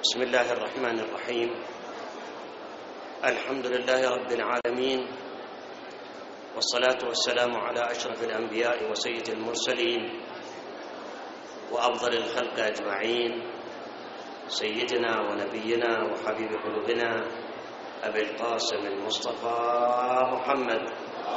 بسم الله الرحمن الرحيم. الحمد لله رب العالمين، والصلاة والسلام على أشرف الأنبياء وسيد المرسلين وأفضل الخلق أجمعين، سيدنا ونبينا وحبيب قلوبنا أبي القاسم المصطفى محمد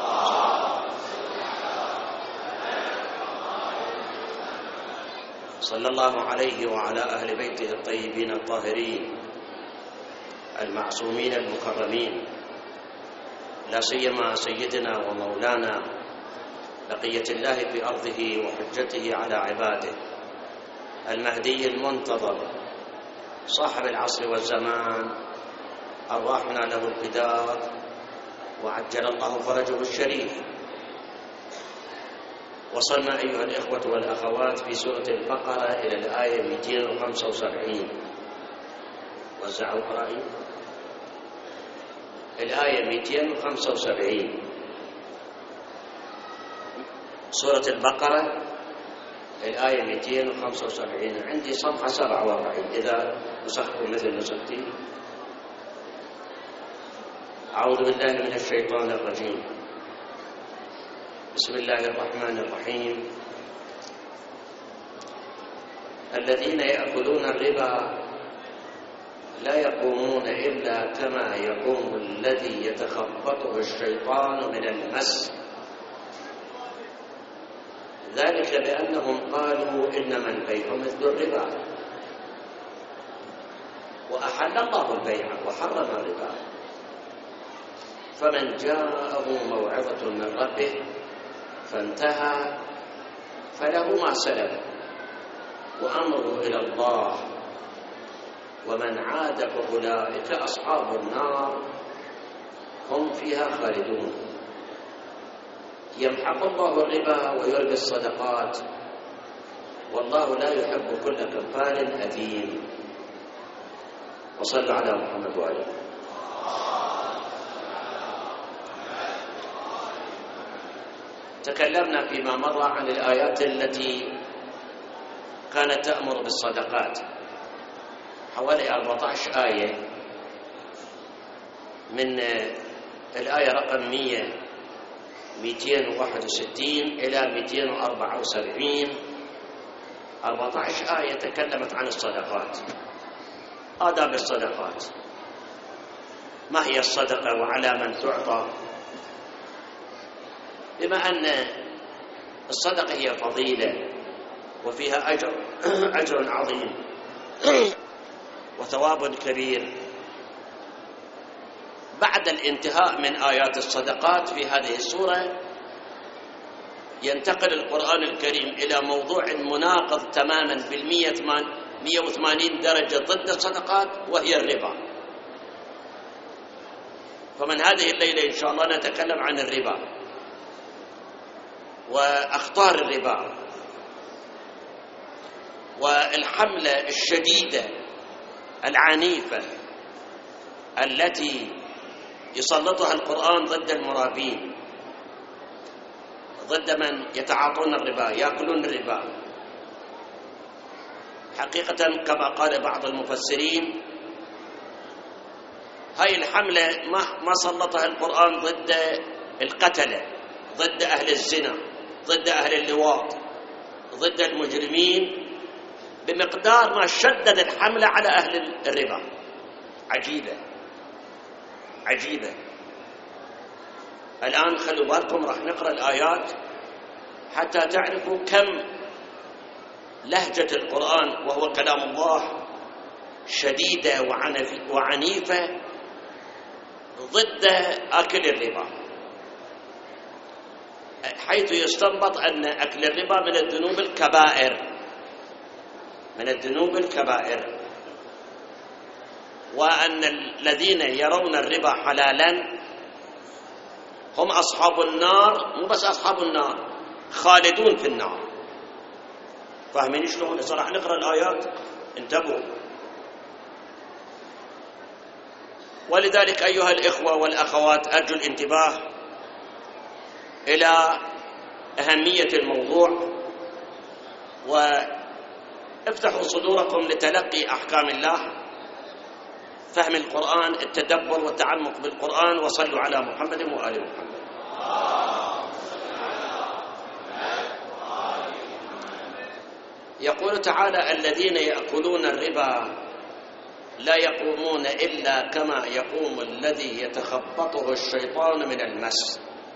صلى الله عليه وعلى أهل بيته الطيبين الطاهرين المعصومين المكرمين، لا سيما سيدنا ومولانا بقية الله في أرضه وحجته على عباده، المهدي المنتظر صاحب العصر والزمان، أرواحنا له الفداء وعجل الله فرجه الشريف. وصلنا أيها الإخوة والأخوات في سورة البقرة إلى الآية 275. وزعوا قرائي الآية 275 سورة البقرة، الآية 275. عندي صفحة 47 إذا نسختم مثل نسختي. أعوذ بالله من الشيطان الرجيم. بسم الله الرحمن الرحيم. الذين يأكلون الربا لا يقومون إلا كما يقوم الذي يتخبطه الشيطان من المس، ذلك بأنهم قالوا إنما البيع مثل الربا، وأحل الله البيع وحرم الربا. فمن جاءه موعظة من ربه فانتهى فله ما سلف وأمره إلى الله، ومن عاد فأولئك أصحاب النار هم فيها خالدون. يمحق الله الربا ويربي الصدقات، والله لا يحب كل كفار أثيم. وصلوا على محمد وآله. تكلمنا فيما مر عن الآيات التي كانت تأمر بالصدقات، حوالي 14 آية، من الآية رقم 261 إلى 274. 14 آية تكلمت عن الصدقات، آداب الصدقات، ما هي الصدقة وعلى من تعطى. بما أن الصدقة هي فضيلة وفيها أجر عظيم وثواب كبير، بعد الانتهاء من آيات الصدقات في هذه السورة ينتقل القرآن الكريم إلى موضوع مناقض تماما بال180 درجة ضد الصدقات، وهي الربا. فمن هذه الليلة إن شاء الله نتكلم عن الربا وأخطار الربا والحملة الشديدة العنيفة التي يسلطها القرآن ضد المرابين، ضد من يتعاطون الربا يأكلون الربا. حقيقة كما قال بعض المفسرين، هاي الحملة ما سلطها القرآن ضد القتلة، ضد أهل الزنا، ضد أهل اللواط، ضد المجرمين، بمقدار ما شدد الحملة على أهل الربا. عجيبة عجيبة. الآن خلوا بالكم، راح نقرأ الآيات حتى تعرفوا كم لهجة القرآن وهو كلام الله شديدة وعنيفة ضد آكل الربا، حيث يستنبط أن أكل الربا من الذنوب الكبائر، من الذنوب الكبائر، وأن الذين يرون الربا حلالا هم أصحاب النار، مو بس أصحاب النار، خالدون في النار. فاهمين شلون؟ إذا راح نقرأ الآيات انتبهوا. ولذلك أيها الإخوة والأخوات أرجو الانتباه إلى أهمية الموضوع، وافتحوا صدوركم لتلقي أحكام الله فهم القرآن، التدبر والتعمق بالقرآن. وصلوا على محمد وآل محمد. يقول تعالى: الذين يأكلون الربا لا يقومون إلا كما يقوم الذي يتخبطه الشيطان من المس.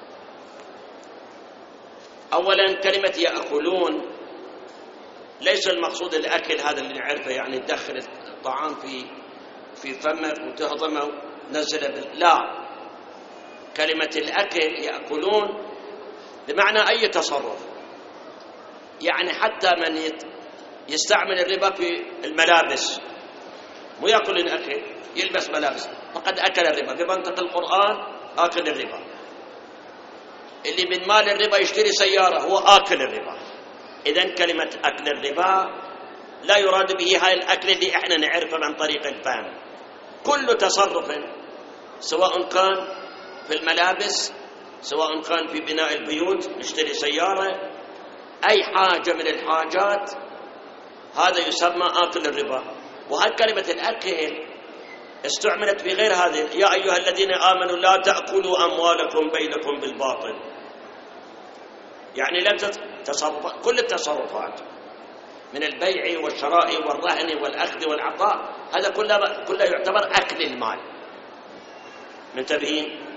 أولا كلمة يأكلون ليس المقصود الأكل هذا اللي نعرفه، يعني تدخل الطعام في فمك وتهضمه ونزله لا، كلمة الأكل يأكلون بمعنى أي تصرف. يعني حتى من يستعمل الربا في الملابس مو يأكل الأكل، يلبس ملابس فقد أكل الربا. بمنطق القرآن آكل الربا. اللي من مال الربا يشتري سيارة هو آكل الربا. إذن كلمة أكل الربا لا يراد به هاي الأكل اللي إحنا نعرفه عن طريق الفهم. كل تصرف سواء كان في الملابس، سواء كان في بناء البيوت، نشتري سيارة، أي حاجة من الحاجات، هذا يسمى آكل الربا. وهذه كلمة الأكل استعملت في غير هذه: يا أيها الذين آمنوا لا تأكلوا أموالكم بينكم بالباطل. يعني لم تصرف كل التصرفات من البيع والشراء والرهن والأخذ والعطاء، هذا كله يعتبر أكل المال. منتبهين؟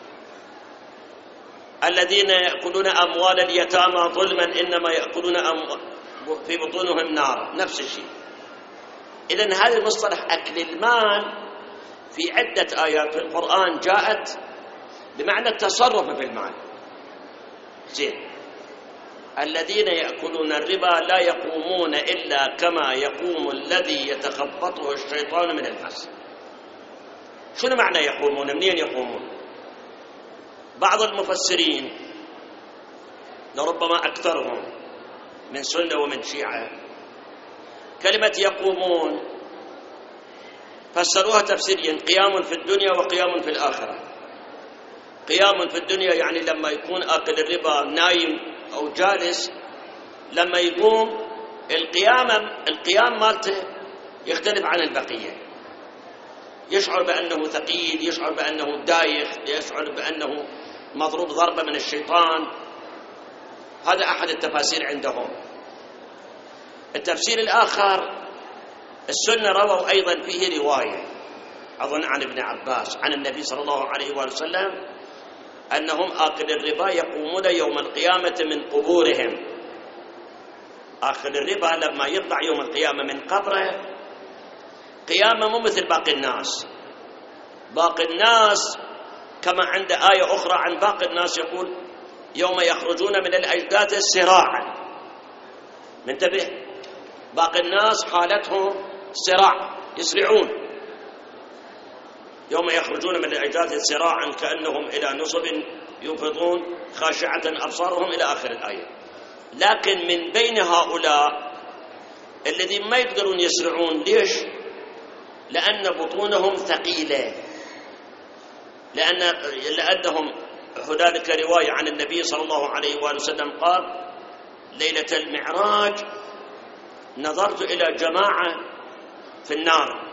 الذين يأكلون أموال اليتامى ظلما إنما يأكلون في بطونهم نار، نفس الشيء. إذن هذا المصطلح أكل المال في عدة آيات في القرآن جاءت بمعنى التصرف في المال. زين، الذين يأكلون الربا لا يقومون إلا كما يقوم الذي يتخبطه الشيطان من المس. شنو معنى يقومون؟ منين يقومون؟ بعض المفسرين لربما أكثرهم من سنة ومن شيعة كلمة يقومون فسروها تفسيرين: قيام في الدنيا وقيام في الآخرة. قيام في الدنيا يعني لما يكون آكل الربا نايم أو جالس، لما يقوم القيام مالته يختلف عن البقية، يشعر بأنه ثقيل، يشعر بأنه دايخ، يشعر بأنه مضروب ضربة من الشيطان. هذا أحد التفاسير عندهم. التفسير الآخر السنة رووا أيضا فيه رواية أظن عن ابن عباس عن النبي صلى الله عليه وسلم أنهم آكل الربا يقومون يوم القيامة من قبورهم. آكل الربا لما يطلع يوم القيامة من قبره قيامة مو مثل باقي الناس. باقي الناس كما عند آية أخرى عن باقي الناس يقول: يوم يخرجون من الأجداث سراعا. منتبه، باقي الناس حالتهم سراع، يسرعون. يوم يخرجون من الأجداث سراعا كأنهم إلى نصب يوفضون خاشعة أبصارهم إلى آخر الآية. لكن من بين هؤلاء الذين ما يقدرون يسرعون، ليش؟ لأن بطونهم ثقيلة، لأنهم هنالك رواية عن النبي صلى الله عليه وسلم قال: ليلة المعراج نظرت إلى جماعة في النار،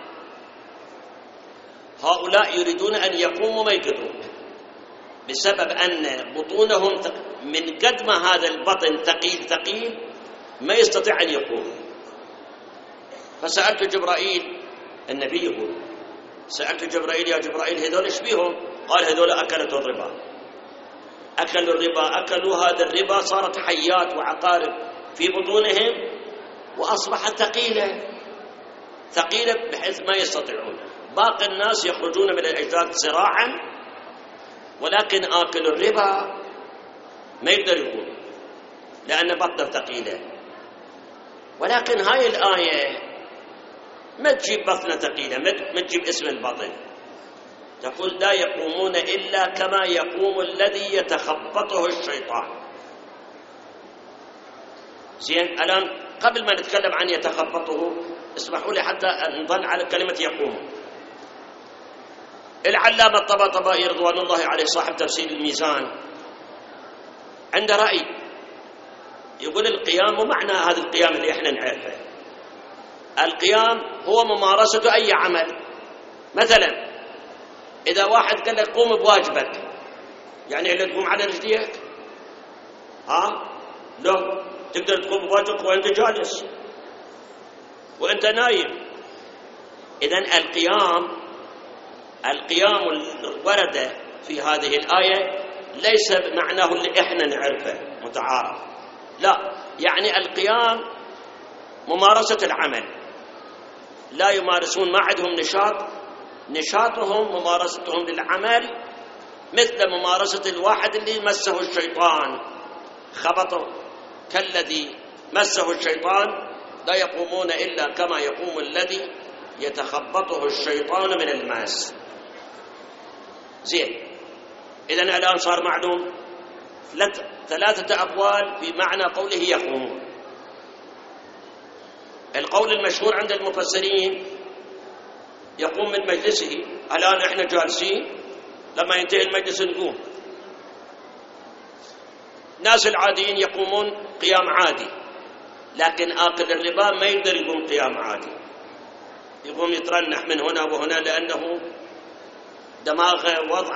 هؤلاء يريدون أن يقوموا ما يقدرون بسبب أن بطونهم من قد ما هذا البطن ثقيل ما يستطيع أن يقوم. فسألت جبرائيل، النبي يقول: سألت جبرائيل: يا جبرائيل هذول ايش بيهم؟ قال: هذول أكلوا الربا. أكلوا الربا، أكلوا هذا الربا، صارت حيات وعقارب في بطونهم وأصبحت ثقيلة بحيث ما يستطيعون. باقي الناس يخرجون من الأجداث سراعا، ولكن آكل الربا ما يقدر يقول لأن بطنه ثقيلة. ولكن هاي الآية ما تجيب بطنه ثقيلة، ما تجيب اسم البطن، تقول: لا يقومون إلا كما يقوم الذي يتخبطه الشيطان. زين، الآن قبل ما نتكلم عن يتخبطه اسمحوا لي حتى نظل على كلمة يقوم. العلامة الطباطبائي رضوان الله عليه صاحب تفسير الميزان عنده رأي، يقول: القيام ومعنى هذا القيام اللي احنا نعرفه، القيام هو ممارسة أي عمل مثلا إذا واحد قال لك قوم بواجبك، يعني إلا تقوم على رجليك؟ لا، تقدر تقوم بواجبك وأنت جالس وأنت نايم. إذن القيام الورد في هذه الآية ليس بمعناه اللي إحنا نعرفه متعارف، لا، يعني القيام ممارسة العمل، لا يمارسون، ما عندهم نشاطهم ممارستهم للعمل مثل ممارسة الواحد اللي مسه الشيطان خبطه، كالذي مسه الشيطان لا يقومون إلا كما يقوم الذي يتخبطه الشيطان من الماس. زين، إذن الآن صار معلوم 3 أقوال في معنى قوله يقومون. القول المشهور عند المفسرين يقوم من مجلسه. الآن إحنا جالسين، لما ينتهي المجلس نقوم. الناس العاديين يقومون قيام عادي، لكن آكل الربا ما يقدر يقوم قيام عادي، يقوم يترنح من هنا وهنا، لأنه دماغه وضع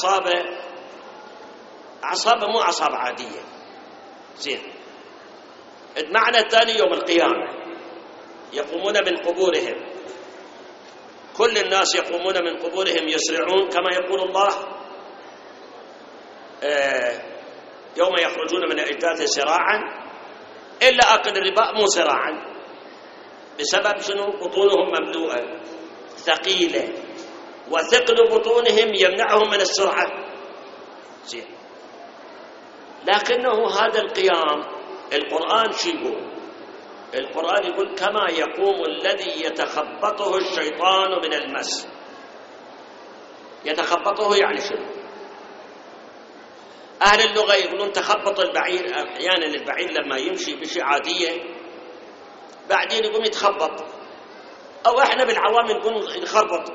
أعصابه مو أعصاب عادية. زين، المعنى الثاني يوم القيامة يقومون من قبورهم، كل الناس يقومون من قبورهم يسرعون، كما يقول الله يوم يخرجون من الأجداث سراعا، إلا آكل الربا مو سراعا، بسبب شنو؟ بطونهم مملوءة ثقيلة، وثقل بطونهم يمنعهم من السرعة. زين، لكنه هذا القيام القرآن شو يقول؟ القرآن يقول كما يقوم الذي يتخبطه الشيطان من المس. يتخبطه يعني شنو؟ أهل اللغة يقولون تخبط البعير، أحيانا البعير لما يمشي بشي عادية بعدين يقوم يتخبط، أو إحنا بالعوام نقول نخربط.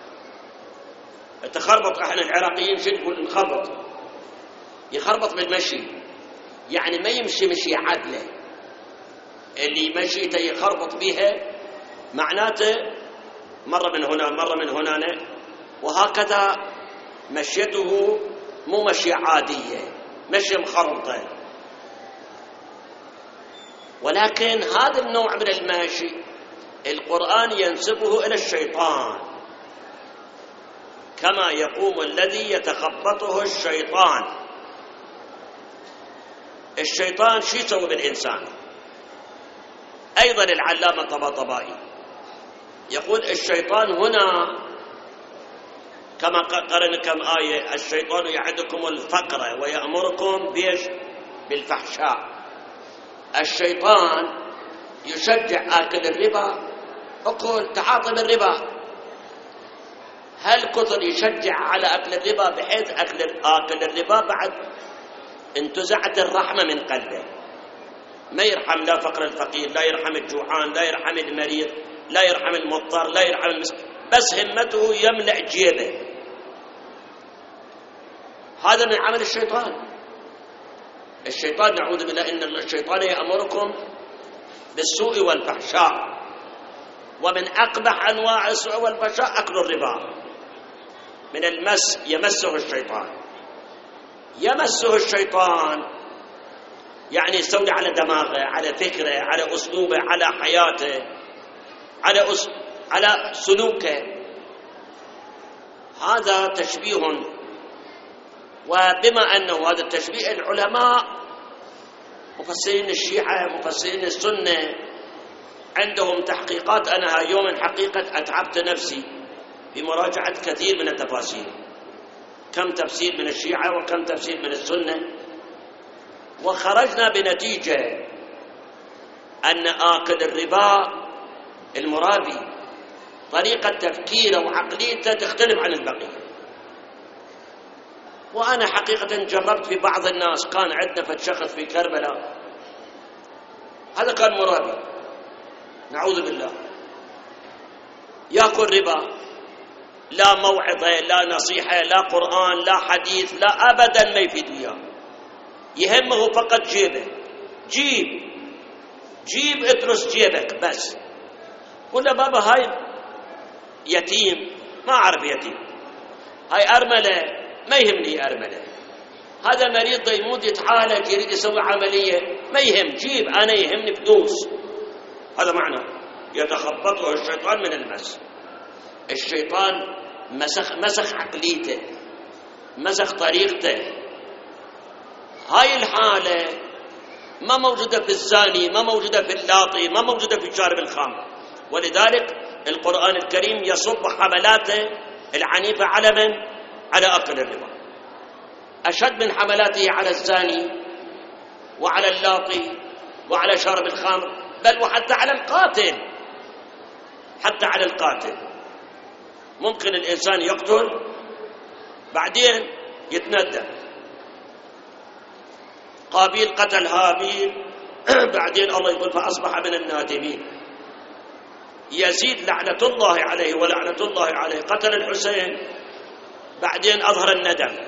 التخربط إحنا العراقيين شو نقول؟ نخربط. يخربط بالمشي، يعني ما يمشي مشي عدله، اللي مشيته يخربط بها معناته مرة من هنا مرة من هنا، وهكذا مشيته مو مشي عادية، مشي مخربطة. ولكن هذا النوع من المشي القرآن ينسبه إلى الشيطان، كما يقوم الذي يتخبطه الشيطان. الشيطان شو يسوي بالإنسان؟ أيضا العلامة طباطبائي يقول الشيطان هنا كما قرن كم آية، الشيطان يعدكم الفقر ويأمركم بالفحشاء. الشيطان يشجع آكل الربا، أقول تعاطى بالربا. هل كثر يشجع على أكل الربا بحيث آكل الربا بعد انتزعت الرحمة من قلبه، ما يرحم لا فقر الفقير، لا يرحم الجوعان، لا يرحم المريض، لا يرحم المضطر، لا يرحم المسكين، بس همته يملأ جيبه. هذا من عمل الشيطان. الشيطان نعوذ بالله إن الشيطان يأمركم بالسوء والفحشاء، ومن أقبح أنواع السوء والفحشاء أكل الربا. من المس يمسه الشيطان، يمسه الشيطان يعني يستولي على دماغه، على فكره، على أسلوبه، على حياته، على سلوكه. هذا تشبيه، وبما أنه هذا التشبيه العلماء مفسرين الشيعة مفسرين السنة عندهم تحقيقات. أنا يوم حقيقة أتعبت نفسي بمراجعة كثير من التفاسير، كم تفسير من الشيعة وكم تفسير من السنة، وخرجنا بنتيجة أن آكل الربا المرابي طريقة تفكيره وعقليته تختلف عن البقية. وأنا حقيقة جربت في بعض الناس، كان عندنا فشخص في كربلاء هذا كان مرابي نعوذ بالله، يأكل ربا، لا موعظة لا نصيحة لا قرآن لا حديث لا أبدا ما يفيد وياه، يهمه فقط جيبه. جيب ادرس جيبك بس. قل له بابا هاي يتيم ما أعرف يتيم، هاي أرملة ما يهمني أرملة، هذا مريض يموت يتعالج يريد يسوي عملية ما يهم، جيب أنا يهمني فلوس. هذا معنى يتخبطه الشيطان من المس. الشيطان مسخ عقليته، مسخ طريقته. هاي الحالة ما موجودة في الزاني، ما موجودة في اللاطي، ما موجودة في شارب الخمر. ولذلك القرآن الكريم يصب حملاته العنيفة على من؟ على أكل الربا، أشد من حملاته على الزاني وعلى اللاطي وعلى شارب الخمر، بل وحتى على القاتل. حتى على القاتل ممكن الإنسان يقتل بعدين يتندم. قابيل قتل هابيل بعدين الله يقول فأصبح من النادمين. يزيد لعنة الله عليه ولعنة الله عليه قتل الحسين بعدين أظهر الندم،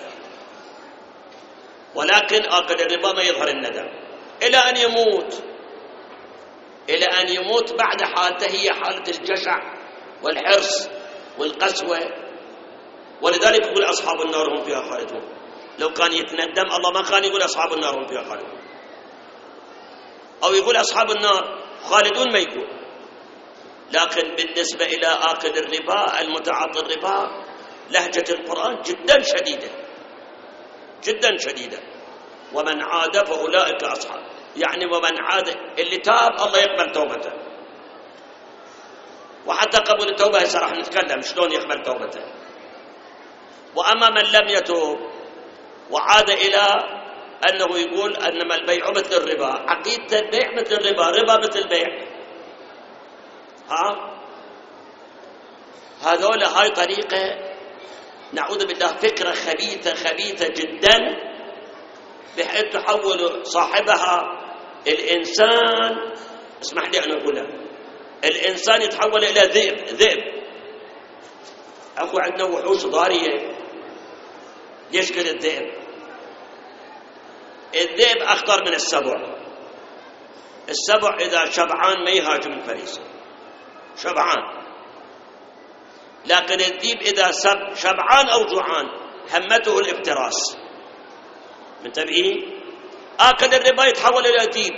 ولكن آكل الربا ما يظهر الندم إلى أن يموت، إلى أن يموت. بعد حالته هي حالة الجشع والحرص والقسوة. ولذلك يقول أصحاب النار هم فيها خالدون. لو كان يتندم الله ما كان يقول أصحاب النار هم فيها خالدون، أو يقول أصحاب النار خالدون ما يقول. لكن بالنسبة إلى آكل الربا المتعاطي الربا لهجة القرآن جدا شديدة جدا شديدة. ومن عاد فأولئك أصحاب، يعني ومن عاد اللي تاب الله يقبل توبته. وحتى قبل التوبة هسه راح نتكلم شلون يقبل توبته. وأما من لم يتوب وعاد إلى أنه يقول أنما البيع مثل الربا، عقيدة البيع مثل الربا، ربا مثل البيع، هذولا هاي طريقة نعوذ بالله فكرة خبيثة جدا، بحيث تحول صاحبها الإنسان، اسمح لي أن أقولها، الإنسان يتحول إلى ذئب. أكو عندنا وحوش ضارية يشكل الذئب. الذئب أخطر من السبع. السبع إذا شبعان ما يهاجم الفريسة، شبعان. لكن الذئب إذا شبعان أو جوعان همته الافتراس. منتبهين؟ آكل الربا يتحول إلى ذئب،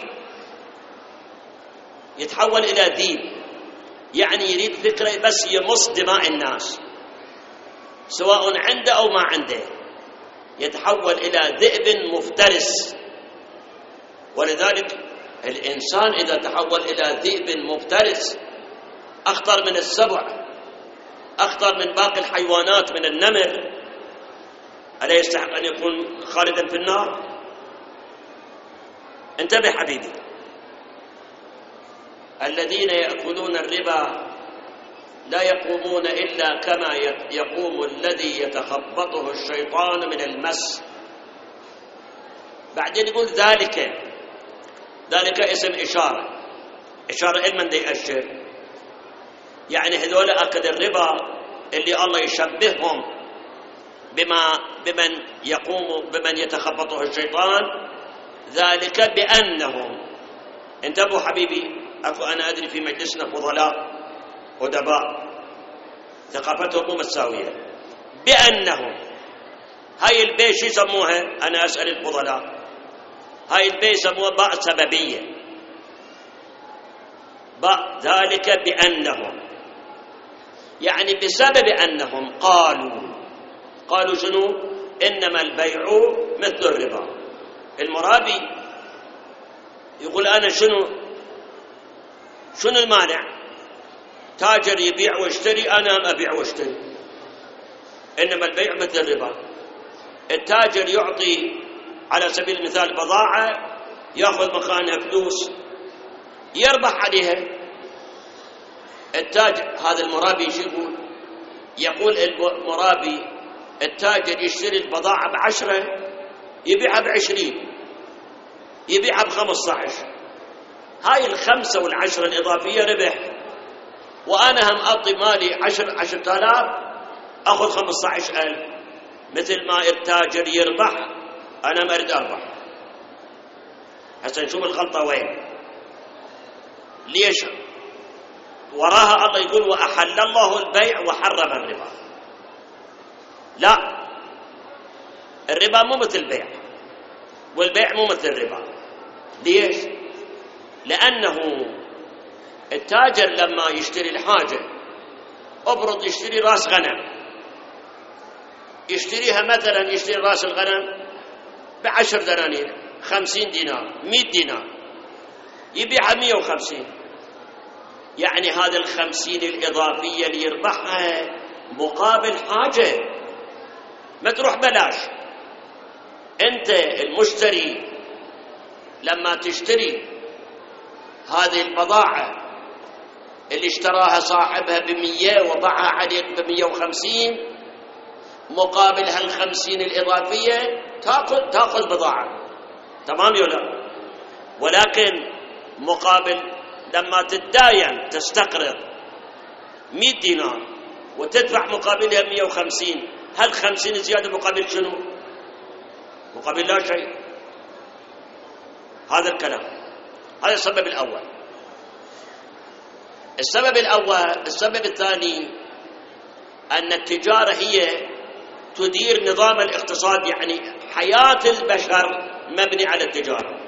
يتحول إلى ذئب، يعني يريد فكرة بس يمص دماء الناس سواء عنده أو ما عنده، يتحول إلى ذئب مفترس. ولذلك الإنسان إذا تحول إلى ذئب مفترس أخطر من السبع، أخطر من باقي الحيوانات، من النمر. ألا يستحق أن يكون خالدا في النار؟ انتبه حبيبي، الذين يأكلون الربا لا يقومون إلا كما يقوم الذي يتخبطه الشيطان من المس. بعدين يقول ذلك اسم إشارة علما دي أشر، يعني هذول أكل الربا اللي الله يشبههم بمن يتخبطه الشيطان، ذلك بأنهم، انتبهوا حبيبي، أنا أدري في مجلسنا فضلاء أدباء ثقافتهم مو متساوية، بأنهم، هاي الباء شو يسموها؟ أنا أسأل الفضلاء، هاي الباء يسموها باء سببية، باء ذلك بأنهم، يعني بسبب أنهم قالوا شنو؟ إنما البيع مثل الربا. المرابي يقول أنا شنو المانع؟ تاجر يبيع ويشتري، أنا أبيع واشتري. إنما البيع مثل الربا. التاجر يعطي على سبيل المثال بضاعة يأخذ مكانها فلوس يربح عليها. التاجر هذا المرابي شو يقول المرابي التاجر يشتري البضاعة ب10 يبيعها ب20 يبيعها ب15، هاي ال5 وال10 الإضافية ربح. وأنا هم أعطي مالي 10,000 أخذ 15,000، مثل ما التاجر يربح أنا ما أريد أربح. هسه نشوف الغلطة وين. ليش؟ وراها الله يقول وأحل الله البيع وحرم الربا. لا، الربا مو مثل البيع، والبيع مو مثل الربا. ليش؟ لأنه التاجر لما يشتري الحاجة، أبرد يشتري راس غنم، يشتريها مثلا، يشتري راس الغنم ب10 دنانير، 50 دينار، 100 دينار، يبيعها 150. يعني هذا 50 الإضافية اللي يربحها مقابل حاجة، ما تروح بلاش. أنت المشتري لما تشتري هذه البضاعة اللي اشتراها صاحبها ب100 وباعها عليك ب150، مقابل هال50 الإضافية تأخذ بضاعة، تمام ولا لا؟ ولكن مقابل لما تتداين تستقرض 100 دينار وتدفع مقابلها 150، هل 50 زيادة مقابل شنو؟ مقابل لا شيء. هذا الكلام، هذا السبب الأول. السبب الثاني أن التجارة هي تدير نظام الاقتصاد، يعني حياة البشر مبني على التجارة.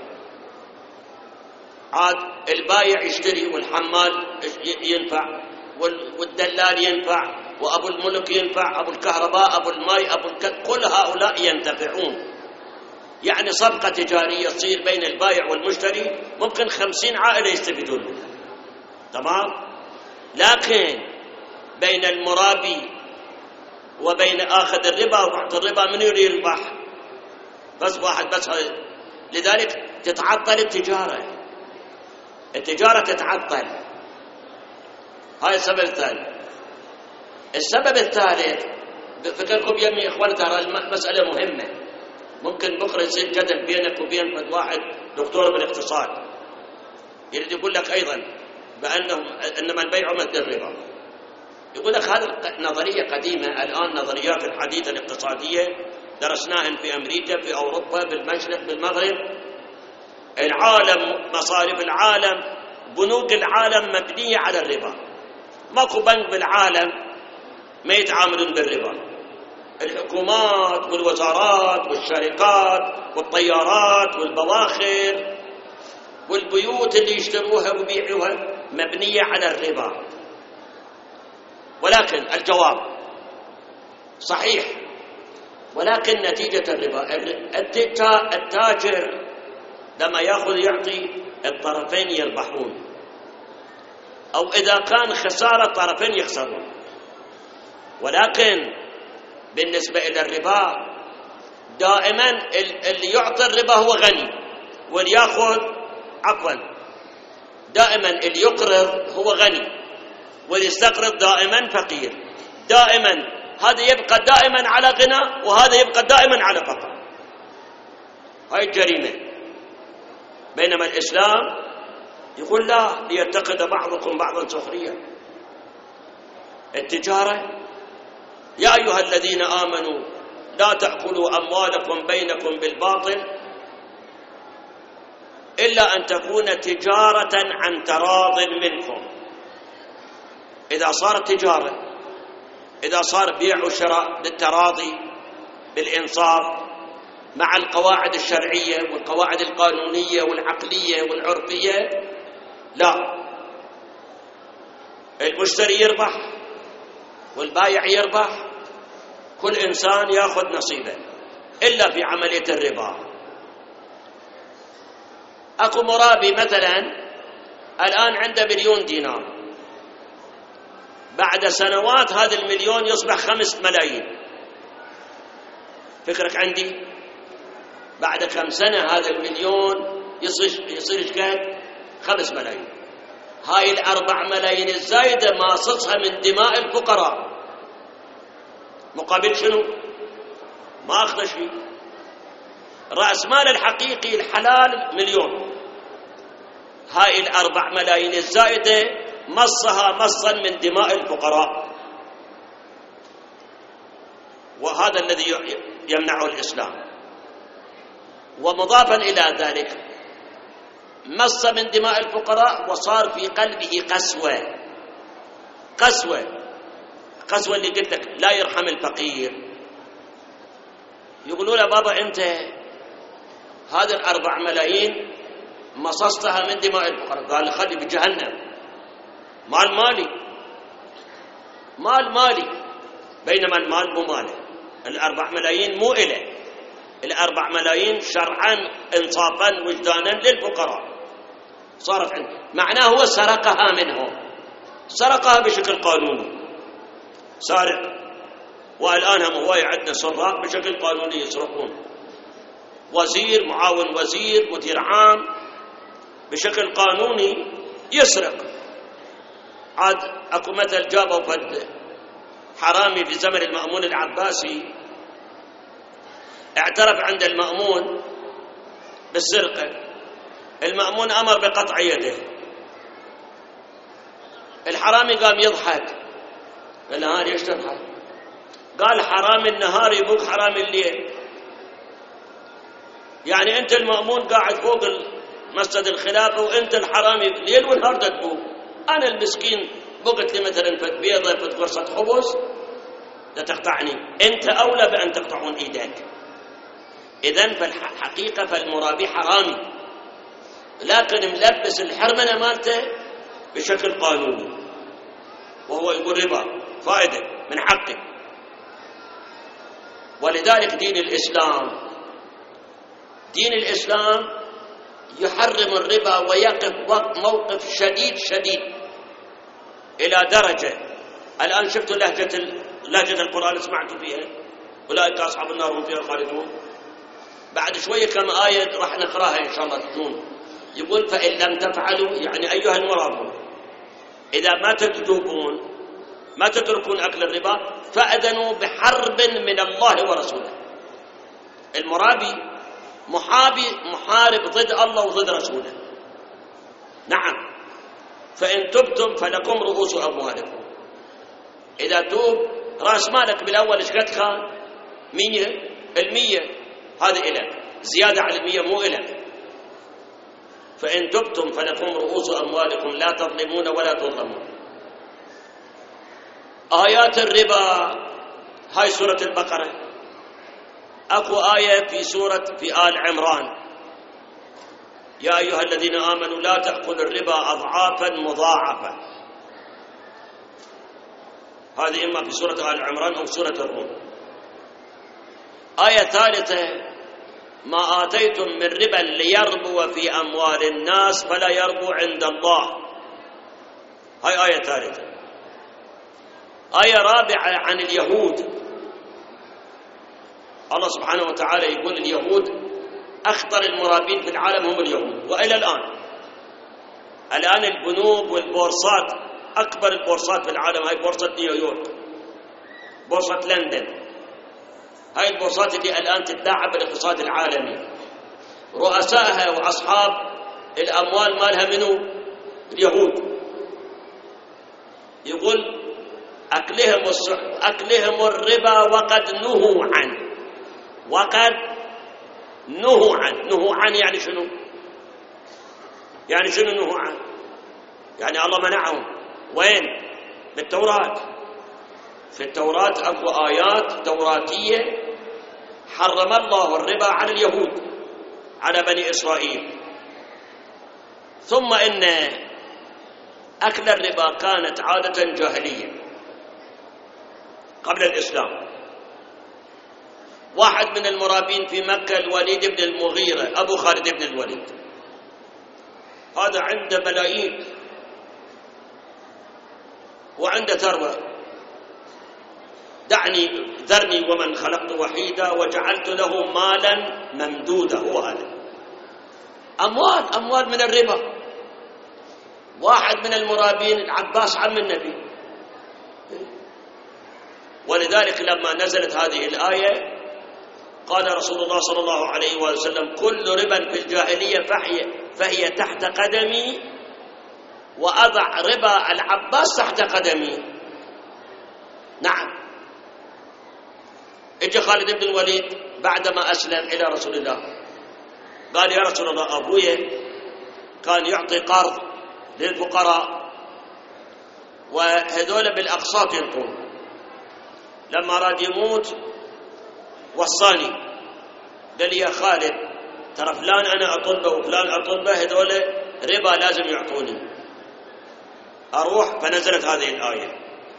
عاد البايع يشتري، والحمال ينفع، والدلال ينفع، وأبو الملك ينفع، أبو الكهرباء، أبو الماء، كل هؤلاء ينتفعون. يعني صفقة تجارية تصير بين البايع والمشتري ممكن 50 عائلة يستفيدون منها، تمام؟ لكن بين المرابي وبين آخذ الربا ومعطي الربا من يربح؟ بس واحد بس. لذلك تتعطل التجارة تتعطل. هاي السبب الثاني. السبب الثالث، بفكركم يمي إخواني، ترى المسألة مهمة، ممكن بكرة يصير جدل بينك وبين واحد دكتور بالاقتصاد يريد يقول لك أيضا إنما البيع مثل الربا. يقول لك هذه نظرية قديمة، الآن نظريات الحديثة الاقتصادية درسناها في أمريكا، في أوروبا، بالمشرق، بالمغرب. العالم، مصارف العالم، بنوك العالم مبنية على الربا. ماكو بنك بالعالم ما يتعاملون بالربا. الحكومات والوزارات والشركات والطيارات والبواخر والبيوت اللي يشتروها ويبيعوها مبنية على الربا. ولكن الجواب صحيح، ولكن نتيجة الربا التاجر لما يأخذ يعطي الطرفين يربحون، أو إذا كان خسارة الطرفين يخسرون. ولكن بالنسبة إلى الربا دائما اللي يعطي الربا هو غني، واللي يأخذ دائما اللي يقرض هو غني، واللي يستقرض دائما فقير. دائما هذا يبقى دائما على غنى، وهذا يبقى دائما على فقر. هاي الجريمة. بينما الإسلام يقول لا، ليتخذ بعضكم بعضا سخريا. التجارة، يا أيها الذين آمنوا لا تأكلوا أموالكم بينكم بالباطل إلا أن تكون تجارة عن تراض منكم. إذا صارت تجارة، إذا صار بيع وشراء بالتراضي بالإنصاف مع القواعد الشرعية والقواعد القانونية والعقلية والعرفية، لا، المشتري يربح والبايع يربح، كل إنسان يأخذ نصيبه، إلا في عملية الربا. أكو مرابي مثلا الآن عنده 1,000,000 دينار، بعد سنوات هذا 1,000,000 يصبح 5 ملايين. فكرك عندي بعد كم سنة هذا 1,000,000 يصير كم؟ 5 ملايين. هاي 4 ملايين الزايدة ما صصها من دماء الفقراء، مقابل شنو؟ ما أخذ شيء. رأس مال الحقيقي الحلال 1,000,000، هاي 4 ملايين الزائدة مصها مصا من دماء الفقراء، وهذا الذي يمنعه الإسلام. ومضافا إلى ذلك مص من دماء الفقراء، وصار في قلبه قسوة اللي قلت لك لا يرحم الفقير يقولوا له بابا أنت هذه 4 ملايين مصصتها من دماء الفقراء. قال خلي بجهنم، مال مالي، بينما المال مو ماله. 4 ملايين مو إله، 4 ملايين شرعا انصافا وجدانا للفقراء صارت عنده، معناه هو سرقها منهم، سرقها بشكل قانوني، سارق. والآن هم هواية عندنا سراق بشكل قانوني يسرقون، وزير، معاون وزير، مدير عام بشكل قانوني يسرق. عاد اكو مثل جابوا فد حرامي في زمن المأمون العباسي، اعترف عند المأمون بالسرقة، المأمون أمر بقطع يده، الحرامي قام يضحك، قال له ليش تضحك؟ قال حرامي النهار يبوق حرامي الليل. يعني أنت المأمون قاعد فوق مسجد الخلافة وأنت الحرامي ليل ونهار تبوق، أنا المسكين بقت لي مثلا فد بيضة فد قرصة خبز لتقطعني، أنت أولى بأن تقطعون إيدك. إذن فالحقيقة فالمرابي حرامي، لكن ملبس الحرمنة مالته بشكل قانوني، وهو يقول ربا فائدة من حقه. ولذلك دين الإسلام يحرم الربا ويقف موقف شديد إلى درجة الآن شفتوا لهجة القرآن سمعتوا فيها، أولئك أصحاب النار هم فيها خالدون. بعد شوية كم آية راح نقراها إن شاء الله تكون، يقول فإن لم تفعلوا، يعني أيها المرابون إذا ما تتوبون ما تتركون أكل الربا فأذنوا بحرب من الله ورسوله. المرابي محارب ضد الله وضد رسوله. نعم، فإن تبتم فلكم رؤوس أموالكم. إذا توب رأس مالك بالأول إيش قد كان؟ 100%، هذا إلك، زيادة على 100 مو إلك. فإن تبتم فلكم رؤوس أموالكم لا تظلمون ولا تظلمون. آيات الربا، هاي سورة البقرة. أكو آية في آل عمران، يا أيها الذين آمنوا لا تأكلوا الربا أضعافا مضاعفة. هذه إما في سورة آل عمران أو سورة الروم. آية ثالثة، ما آتيتم من ربا ليربو في أموال الناس فلا يربو عند الله. هاي آية ثالثة. آية رابعة عن اليهود، الله سبحانه وتعالى يقول اليهود أخطر المرابين في العالم هم اليهود. وإلى الآن البنوك والبورصات، أكبر البورصات في العالم هاي بورصة نيويورك، بورصة لندن، هاي البورصات اللي الآن تتلاعب بالاقتصاد العالمي. رؤسائها وأصحاب الأموال مالها منو؟ اليهود. يقول أكلهم الربا وقد نهوا عنه. نهوا عنه يعني شنو؟ نهوا عنه؟ يعني الله منعهم. وين؟ بالتوراة. في التوراة أكو آيات توراتية حرم الله الربا على اليهود، على بني إسرائيل. ثم إن أكل الربا كانت عادة جاهلية قبل الإسلام. واحد من المرابين في مكة الوليد بن المغيرة، أبو خالد بن الوليد، هذا عنده ملايين وعنده ثروة. ذرني ومن خلقت وحيدا وجعلت له مالا ممدودا. هو هذا أموال من الربا. واحد من المرابين العباس عم النبي. ولذلك لما نزلت هذه الآية قال رسول الله صلى الله عليه وسلم كل ربا في الجاهلية فهي تحت قدمي، وأضع ربا العباس تحت قدمي. نعم. اجى خالد بن الوليد بعدما أسلم إلى رسول الله، قال يا رسول الله أبويا كان يعطي قرض للفقراء وهذول بالأقساط ينطون، لما راد يموت وصاني قال لي يا خالد ترى فلان أنا أطلبه وفلان أطلبه، هذول ربا لازم يعطوني. أروح فنزلت هذه الآية: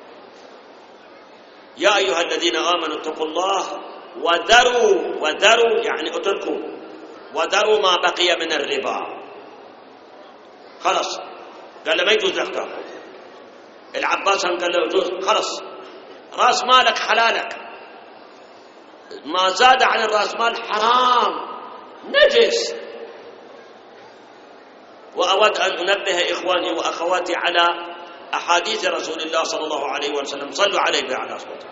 يا أيها الذين آمنوا اتقوا الله وذروا يعني اتركوا، وذروا ما بقي من الربا. خلص قال له ما يجوز لك تاخذ. العباس قال له يجوز. خلص راس مالك حلالك، ما زاد عن الراس مال حرام نجس. وأود أن أنبه إخواني وأخواتي على أحاديث رسول الله صلى الله عليه وسلم. صلوا عليه بأعلى صوت.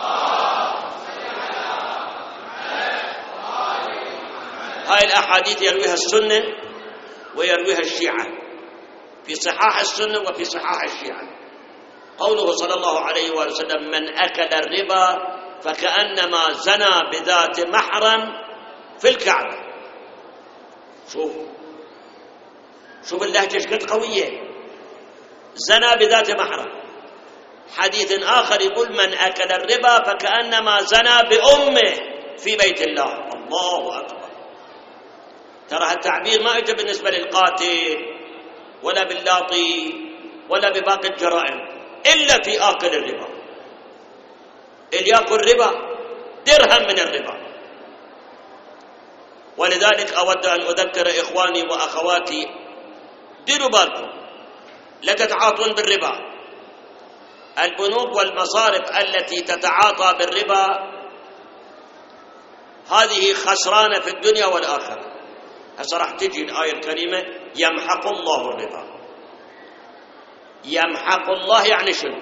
هاي الأحاديث يرويها السنة ويرويها الشيعة، في صحاح السنة وفي صحاح الشيعة. قوله صلى الله عليه وسلم: من أكل الربا فكأنما زنى بذات محرم في الكعبة. شوف اللهجة شكل قوية، زنى بذات محرم. حديث آخر يقول: من أكل الربا فكأنما زنى بأمه في بيت الله. الله أكبر. ترى هالتعبير ما اجى بالنسبة للقاتل ولا باللاطي ولا بباقي الجرائم، إلا في آكل الربا. اللي يأكل ربا درهم من الربا. ولذلك أود أن أذكر إخواني وأخواتي: ديروا بالكم لا تتعاطون بالربا. البنوك والمصارف التي تتعاطى بالربا هذه خسرانة في الدنيا والآخرة. هسه راح تجي الآية الكريمة: يمحق الله الربا. يمحق الله يعني شنو؟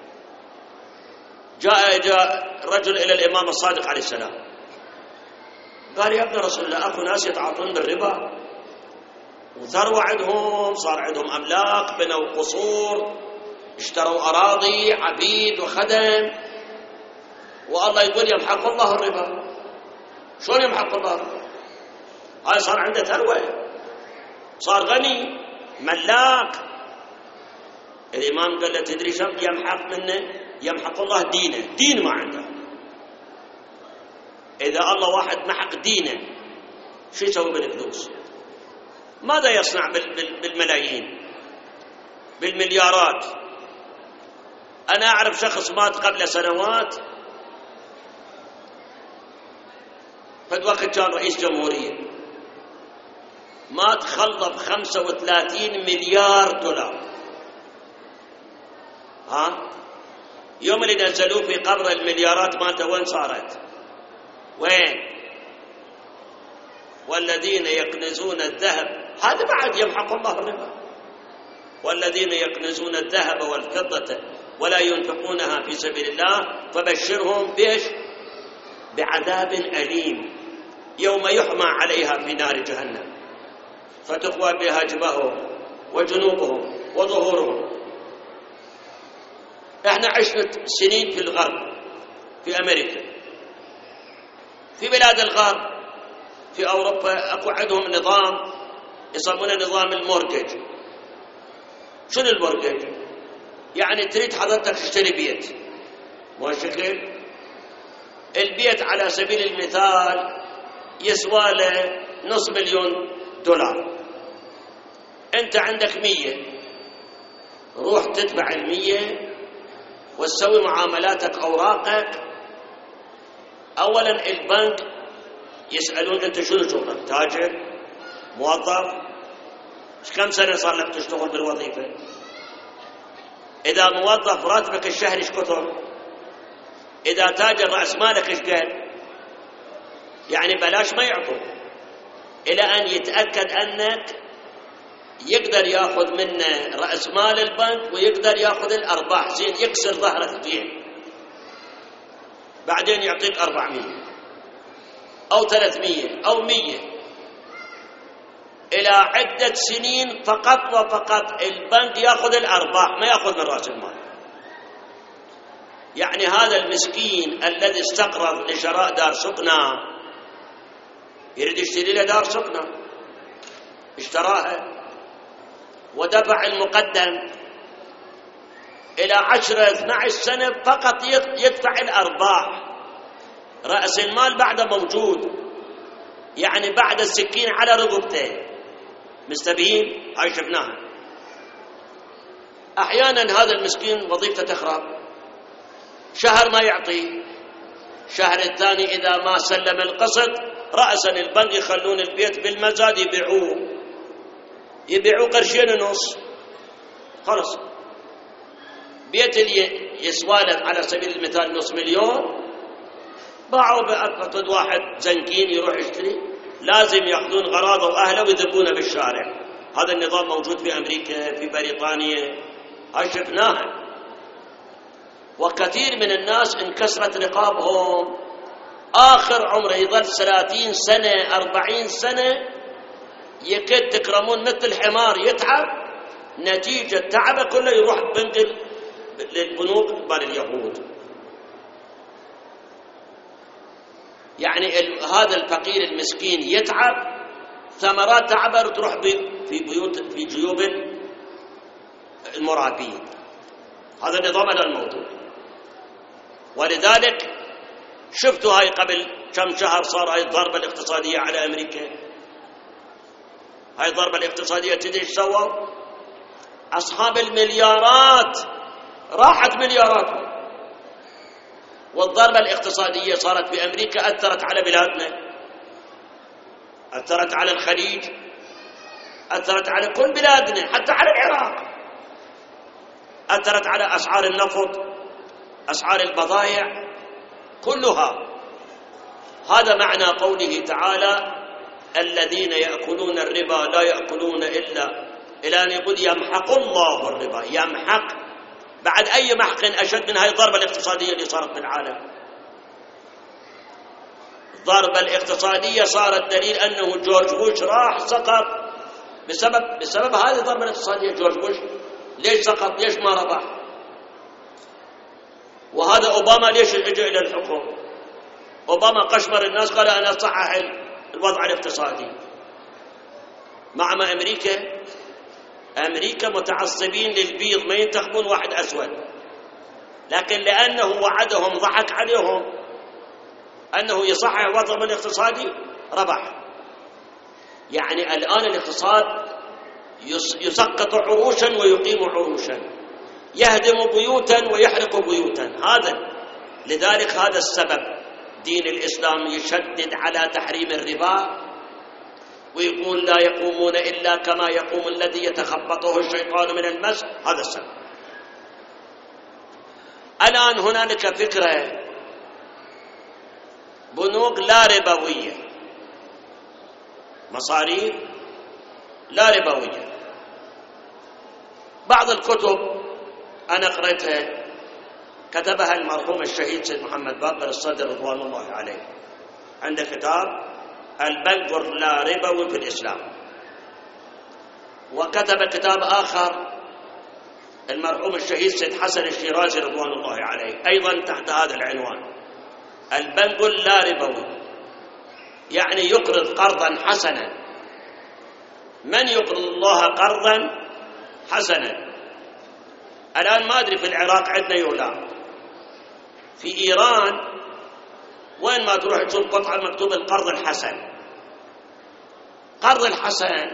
جاء رجل إلى الإمام الصادق عليه السلام قال: يا ابن رسول الله، أكو ناس يتعاطون بالربا وثروة عندهم، صار عندهم أملاك، بنوا قصور، اشتروا أراضي، عبيد وخدم، والله يقول يمحق الله الربا. شلون يمحق الله الربا؟ هاي صار عنده ثروة، صار غني ملاك. الإمام قال له: تدري شو يمحق منه؟ يمحق الله دينه. دين ما عنده. إذا الله واحد محق دينه شو يسوي بالفلوس؟ ماذا يصنع بالملايين بالمليارات؟ أنا أعرف شخص مات قبل سنوات، فد وقت كان رئيس جمهورية، مات خلف 35 مليار دولار. يوم اللي نزلوه في قبر المليارات مالته وين صارت؟ وين؟ والذين يكنزون الذهب، هذا بعد يمحق الله الربا. والذين يكنزون الذهب والفضة ولا ينفقونها في سبيل الله فبشرهم بإيش؟ بعذاب أليم يوم يحمى عليها في نار جهنم فتقوى بها جباههم وجنوبهم وظهورهم. احنا عشنا سنين في الغرب، في أمريكا، في بلاد الغرب، في أوروبا، أكو عندهم نظام يسمونه نظام المورجج. شنو المورجج؟ يعني تريد حضرتك تشتري بيت، مو هالشكل؟ البيت على سبيل المثال يسوى له $500,000. أنت عندك 100، روح تتبع 100 وتسوي معاملاتك أوراقك. أولا البنك يسألون أنت شنو شغلك؟ تاجر؟ موظف؟ كم سنة صار لك تشتغل بالوظيفة؟ إذا موظف راتبك الشهري ايش كثر؟ إذا تاجر رأس مالك ايش قد؟ يعني بلاش ما يعطوك إلى أن يتأكد أنك يقدر يأخذ منه رأس مال البنك ويقدر يأخذ الأرباح زين، يكسر ظهرك زين، بعدين يعطيك 400 أو 300 أو 100 إلى عدة سنين فقط وفقط. البنك يأخذ الأرباح ما يأخذ من رأس المال. يعني هذا المسكين الذي استقرض لشراء دار سكنة يريد يشتري له دار سكنة، اشتراها ودفع المقدم، إلى 10-12 سنة فقط يدفع الأرباح، رأس المال بعده موجود. يعني بعد السكين على رقبته. مستبين؟ هاي شفناها. أحيانا هذا المسكين وظيفته تخرب، شهر ما يعطي، شهر الثاني إذا ما سلم القسط رأسا البنك يخلون البيت بالمزاد يبيعوه قرشين ونص، خلص بيت اللي يسواله على سبيل المثال نص مليون باعوا بأكبر واحد زنكين يروح يشتري، لازم يأخذون غراضه وأهله ويذبونه بالشارع. هذا النظام موجود في أمريكا، في بريطانيا، هاي شفناها. وكثير من الناس انكسرت رقابهم، آخر عمره يظل 30 سنة 40 سنة يكاد تكرمون مثل الحمار يتعب، نتيجة تعبه كله يروح بنقل للبنوك مال اليهود. يعني هذا الفقير المسكين يتعب، ثمرات تعبه تروح في جيوب المرابين. هذا النظام الآن موجود. ولذلك شفتوا هاي قبل كم شهر صار هاي الضربة الاقتصادية على أمريكا. هاي الضربة الاقتصادية تدري ايش سووا؟ أصحاب المليارات راحت مليارات. والضربة الاقتصادية صارت في أمريكا أثرت على بلادنا، أثرت على الخليج، أثرت على كل بلادنا، حتى على العراق، أثرت على أسعار النفط، أسعار البضائع كلها. هذا معنى قوله تعالى: الذين يأكلون الربا لا يأكلون إلا أن يقول يمحق الله الربا. يمحق، بعد أي محق أشد من هاي الضربة الاقتصادية اللي صارت في العالم؟ الضربة الاقتصادية صارت دليل أنه جورج بوش راح سقط بسبب هذه الضربة الاقتصادية. جورج بوش ليش سقط؟ ليش ما ربح؟ وهذا أوباما ليش اجى إلى الحكم؟ أوباما قشمر الناس، قال أنا أصحح الوضع الاقتصادي. مع ما أمريكا متعصبين للبيض، ما ينتخبون واحد أسود، لكن لأنه وعدهم ضحك عليهم أنه يصحح الوضع الاقتصادي ربح. يعني الآن الاقتصاد يسقط عروشا ويقيم عروشا، يهدم بيوتا ويحرق بيوتا. لذلك هذا السبب دين الإسلام يشدد على تحريم الربا، ويقول لا يقومون إلا كما يقوم الذي يتخبطه الشيطان من المس. هذا السبب. الآن هنالك فكرة بنوك لا ربوية، مصاريف لا ربوية. بعض الكتب أنا قرأتها كتبها المرحوم الشهيد سيد محمد باقر الصدر رضوان الله عليه، عنده كتاب البنك لا ربوي في الإسلام. وكتب كتاب آخر المرحوم الشهيد سيد حسن الشيرازي رضوان الله عليه أيضا تحت هذا العنوان: البنك لا ربوي، يعني يقرض قرضا حسنا. من يقرض الله قرضا حسنا؟ الآن ما أدري في العراق عندنا يولا، في إيران وين ما تروح تشوف قطعة مكتوب القرض الحسن. قرض الحسن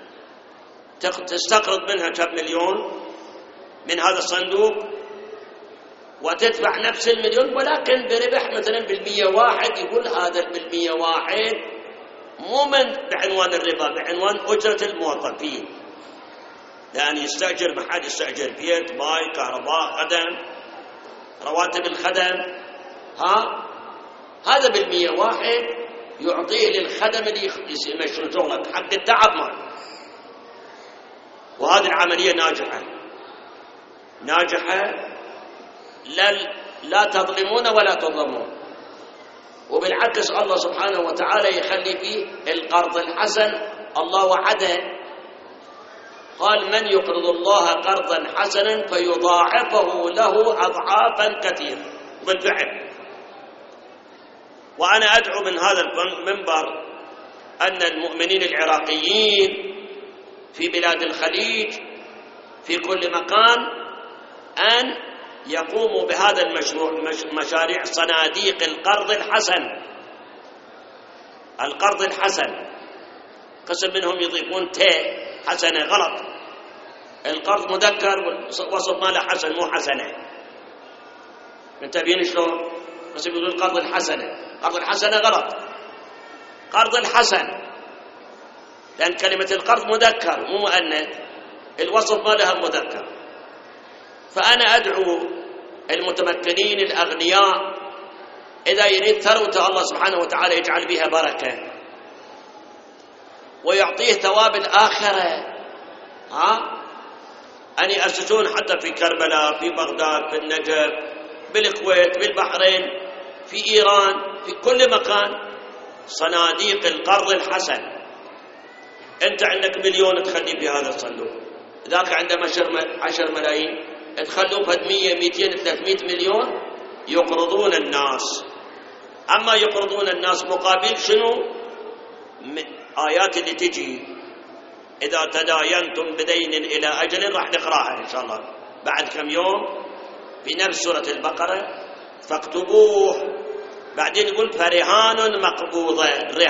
تستقرض منها كم مليون من هذا الصندوق وتدفع نفس المليون، ولكن بربح مثلا ب101. يقول هذا ب101 مو بعنوان الربا، بعنوان أجرة الموظفين، لأن يستأجر محل، يستأجر بيت، ماء، كهرباء، خدم، رواتب الخدم. هذا ب101 يعطيه للخدم اللي يمشون شغلك حق التعب مال. وهذه العملية ناجحة، لا تظلمون ولا تظلمون. وبالعكس الله سبحانه وتعالى يخلي فيه القرض الحسن. الله وعده قال: من يقرض الله قرضا حسنا فيضاعفه له أضعافا كثيرة. بالفعل. وأنا أدعو من هذا المنبر أن المؤمنين العراقيين في بلاد الخليج في كل مكان أن يقوموا بهذا المشروع، مشاريع صناديق القرض الحسن. القرض الحسن، قسم منهم يضيفون ت حسنة، غلط. القرض مذكر وصف ماله حسن مو حسنة. منتبهين شلون؟ بس يقولون القرض الحسنة، قرض الحسنة غلط، قرض الحسن، لأن كلمة القرض مذكر مو مؤنث، الوصف مالها مذكر. فأنا أدعو المتمكنين الأغنياء إذا يريد ثروته الله سبحانه وتعالى يجعل بها بركة ويعطيه ثواب الآخرة، أن يأسسون حتى في كربلاء، في بغداد، في النجف، بالكويت، بالبحرين، في إيران، في كل مكان صناديق القرض الحسن. أنت عندك 1,000,000 تخلي في هذا الصندوق، ذاك عنده 10 ملايين، تخلوا فد 100 200 300 مليون يقرضون الناس. أما يقرضون الناس مقابل شنو؟ آيات اللي تجي إذا تداينتم بدين إلى أجل، راح نقراها إن شاء الله بعد كم يوم في نفس سورة البقرة، فاكتبوه. بعدين يقول فرهان مقبوضة،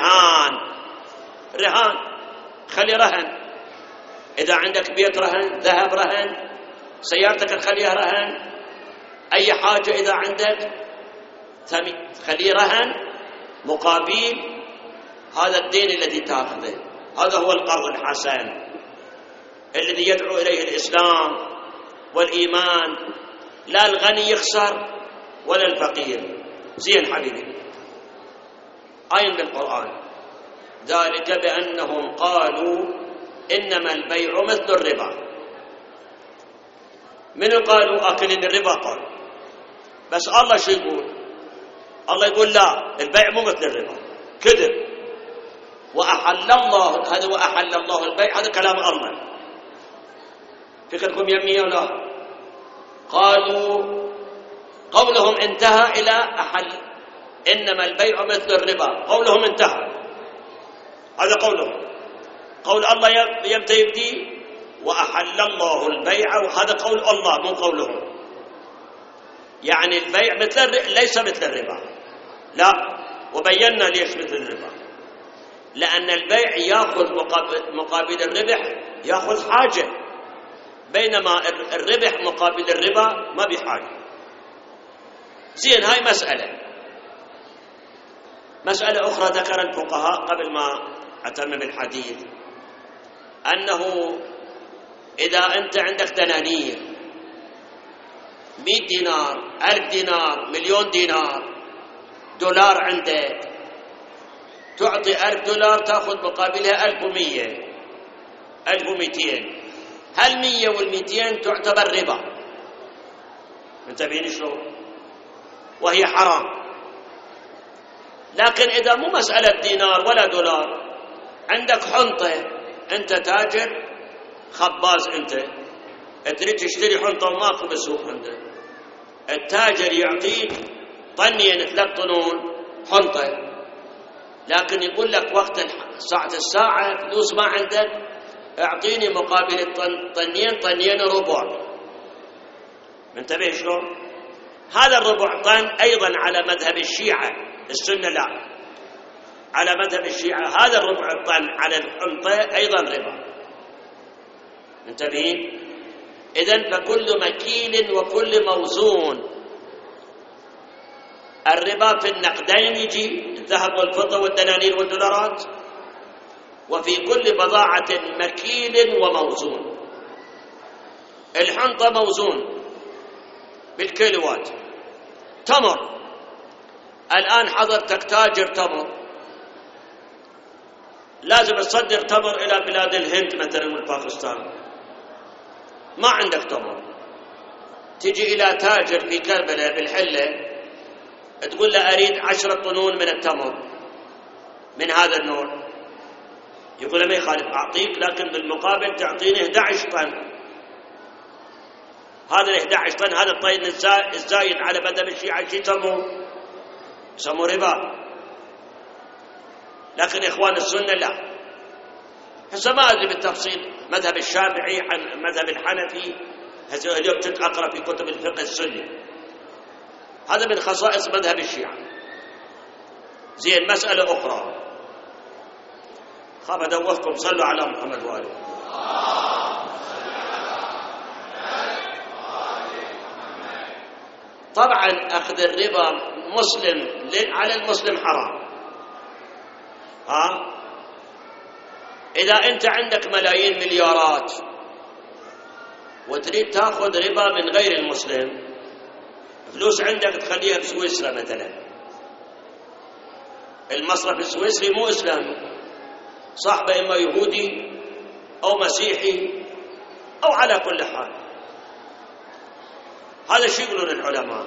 رهان خلي رهن. إذا عندك بيت رهن، ذهب رهن، سيارتك تخليها رهن، أي حاجة إذا عندك خليه رهن مقابل هذا الدين الذي تأخذه. هذا هو القرض الحسن الذي يدعو إليه الإسلام والإيمان. لا الغني يخسر ولا الفقير. زين حبيبي، آية بالقرآن، ذلك بأنهم قالوا إنما البيع مثل الربا. من قالوا آكلين الربا؟ قال بس الله شو يقول؟ الله يقول لا، البيع مو مثل الربا، كذب. وأحل الله، هذا وأحل الله البيع، هذا كلام الله. فكركم يمية ولا؟ قالوا قولهم انتهى إلى أحل، إنما البيع مثل الربا، قولهم انتهى، هذا قولهم. قول الله يبدي وأحل الله البيع، وهذا قول الله مو قولهم. يعني البيع ليس مثل الربا، لا. وبينا ليش مثل الربا، لأن البيع يأخذ مقابل الربح، يأخذ حاجة، بينما الربح مقابل الربا ما بحاجة. زين، هاي مسألة أخرى ذكر الفقهاء قبل ما أتمم الحديث، أنه إذا أنت عندك دنانير 100 دينار 1000 دينار 1,000,000 دينار دولار عندك، تعطي $1000 تأخذ مقابلها 1100 1200. هل 100 وال200 تعتبر ربا؟ منتبهين شلون؟ وهي حرام. لكن إذا مو مسألة دينار ولا دولار، عندك حنطة، أنت تاجر خباز، أنت تريد تشتري حنطة وماكو بالسوق عندك، التاجر يعطيك طنين 3 طنون حنطة، لكن يقول لك وقت الساعة فلوس ما عندك، اعطيني مقابل طنين ربع. منتبه شلون؟ هذا الربع طن أيضا على مذهب الشيعة، السنة لا، على مذهب الشيعة هذا الربع طن على الحنطة أيضا ربا. منتبهين؟ إذن فكل مكيل وكل موزون. الربا في النقدين يجي، الذهب والفضة والدنانير والدولارات، وفي كل بضاعة مكيل وموزون. الحنطة موزون بالكيلوات. تمر، الآن حضرتك تاجر تمر، لازم تصدر تمر إلى بلاد الهند مثلا والباكستان، ما عندك تمر، تجي إلى تاجر في كربلاء بالحلة تقول له أريد 10 طنون من التمر من هذا النوع، يقول له ما يخالف أعطيك، لكن بالمقابل تعطيني 11 طن. هذا 11 طن، هذا الطين الزايد على مذهب الشيعة شو يسموه ربا. لكن إخوان السنة لا. هسه ما أدري بالتفصيل مذهب الشافعي عن مذهب الحنفي، هسه اليوم كنت أقرأ في كتب الفقه السني، هذا من خصائص مذهب الشيعة. زين، مسألة أخرى، خاف أدوخكم. صلوا على محمد وآله. طبعا أخذ الربا مسلم على المسلم حرام. إذا أنت عندك ملايين مليارات وتريد تأخذ ربا من غير المسلم، فلوس عندك تخليها بسويسرا مثلا، المصرف السويسري مو إسلامي، صاحبه إما يهودي أو مسيحي أو على كل حال. هذا شيء يقولون العلماء.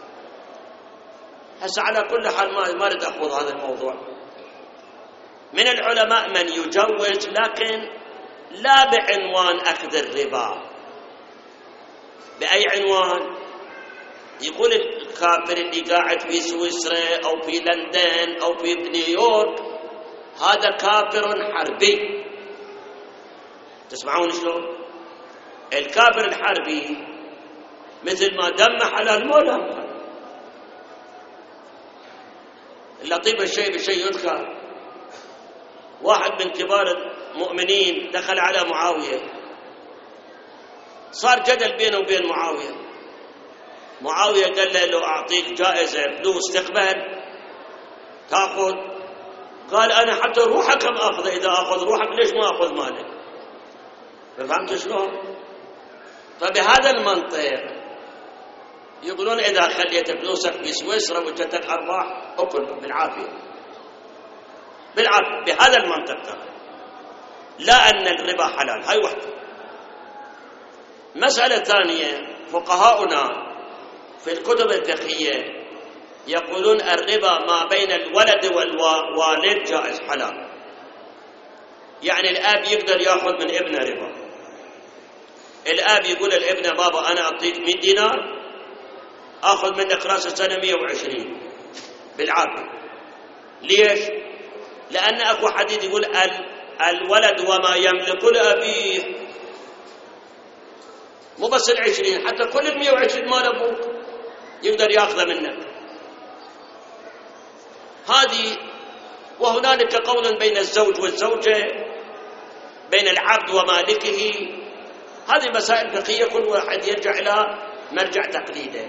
هسه على كل حال ما أريد أخوض هذا الموضوع. من العلماء من يجوز، لكن لا بعنوان أخذ الربا. بأي عنوان؟ يقول الكافر اللي قاعد في سويسرا أو في لندن أو في نيويورك هذا كافر حربي. تسمعون شلون؟ الكافر الحربي مثل ما دم حلال مو دم. اللطيف الشيء بالشيء يذكر. واحد من كبار المؤمنين دخل على معاوية، صار جدل بينه وبين معاوية. معاوية قال له لو أعطيك جائزة فلوس تقبل تأخذ؟ قال أنا حتى روحك ما أخذ، إذا أخذ روحك ليش ما أخذ مالك؟ فهمت شلون؟ فبهذا المنطق يقولون إذا خليت فلوسك في سويسرا وجدتك أرباح أكل بالعافية بالعافية. بهذا المنطق لا أن الربا حلال. هاي وحدة. مسألة ثانية، فقهاؤنا في الكتب الفقهية يقولون الربا ما بين الولد والوالد جائز حلال. يعني الآب يقدر يأخذ من ابنه ربا. الآب يقول الابن بابا أنا أعطيك 100 دينار أخذ منك رأس السنة 120 بالعافية. ليش؟ لأن أكو حديث يقول الولد وما يملك لأبيه. مو بس 20، حتى كل 120 مال أبوك يقدر يأخذ منك. هذه. وهنالك قول بين الزوج والزوجة، بين العبد ومالكه. هذه مسائل فقهية كل واحد يرجع إلى مرجع تقليده.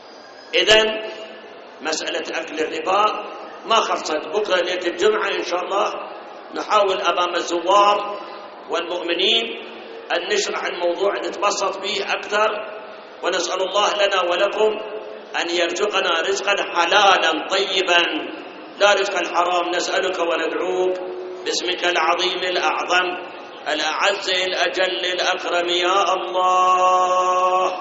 إذن مسألة أكل الربا ما خلصت. بكرة ليلة الجمعة إن شاء الله نحاول أمام الزوار والمؤمنين أن نشرح الموضوع نتبسط به أكثر، ونسأل الله لنا ولكم أن يرزقنا رزقا حلالا طيبا لا رزق الحرام. نسألك وندعوك باسمك العظيم الأعظم الأعز الأجل الأكرم يا الله.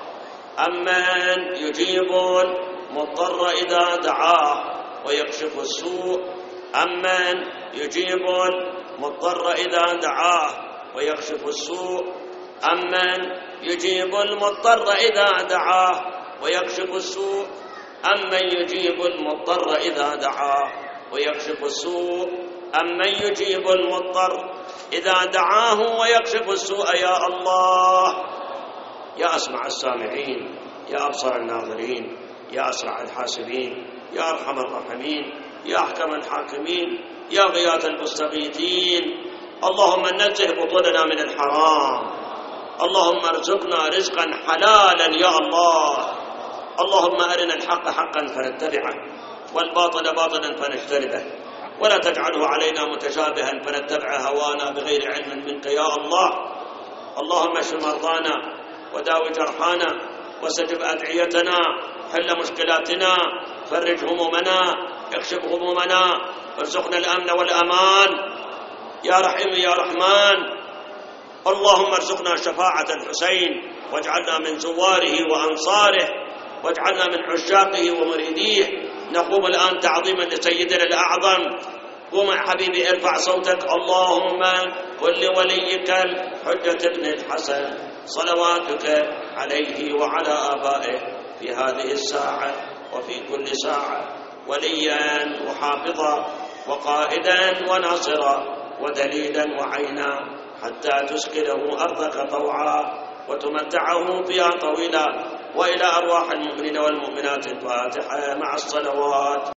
أمن يجيب المضطر إذا دعاه ويكشف السوء. أمن يجيب المضطر إذا دعاه ويكشف السوء. أمن يجيب المضطر إذا دعاه ويكشف السوء. أمن يجيب المضطر إذا دعاه ويكشف السوء. أمن يجيب المضطر إذا دعاه ويكشف السوء يا الله. يا أسمع السامعين، يا أبصر الناظرين، يا أسرع الحاسبين، يا أرحم الراحمين، يا أحكم الحاكمين، يا غياث المستغيثين. اللهم نزه بطوننا من الحرام. اللهم ارزقنا رزقا حلالا يا الله. اللهم أرنا الحق حقا فنتبعه والباطل باطلا فنجتنبه، ولا تجعله علينا متشابها فنتبع هوانا بغير علم منك يا الله. اللهم اشف مرضانا وداوي جرحانا واستجب أدعيتنا، حل مشكلاتنا، فرج همومنا، اكشف غمومنا، ارزقنا الأمن والأمان يا رحيم يا رحمن. اللهم ارزقنا شفاعة الحسين واجعلنا من زواره وأنصاره، واجعلنا من عشاقه ومريديه. نقوم الآن تعظيما لسيدنا الأعظم. قوم يا حبيبي ارفع صوتك. اللهم قل لوليك الحجة ابن الحسن صلواتك عليه وعلى آبائه في هذه الساعة وفي كل ساعة وليا وحافظا وقائدا وناصرا ودليلا وعينا، حتى تسكنه أرضك طوعا وتمتعه فيها طويلا. وإلى أرواح المؤمنين والمؤمنات الفاتحة مع الصلوات.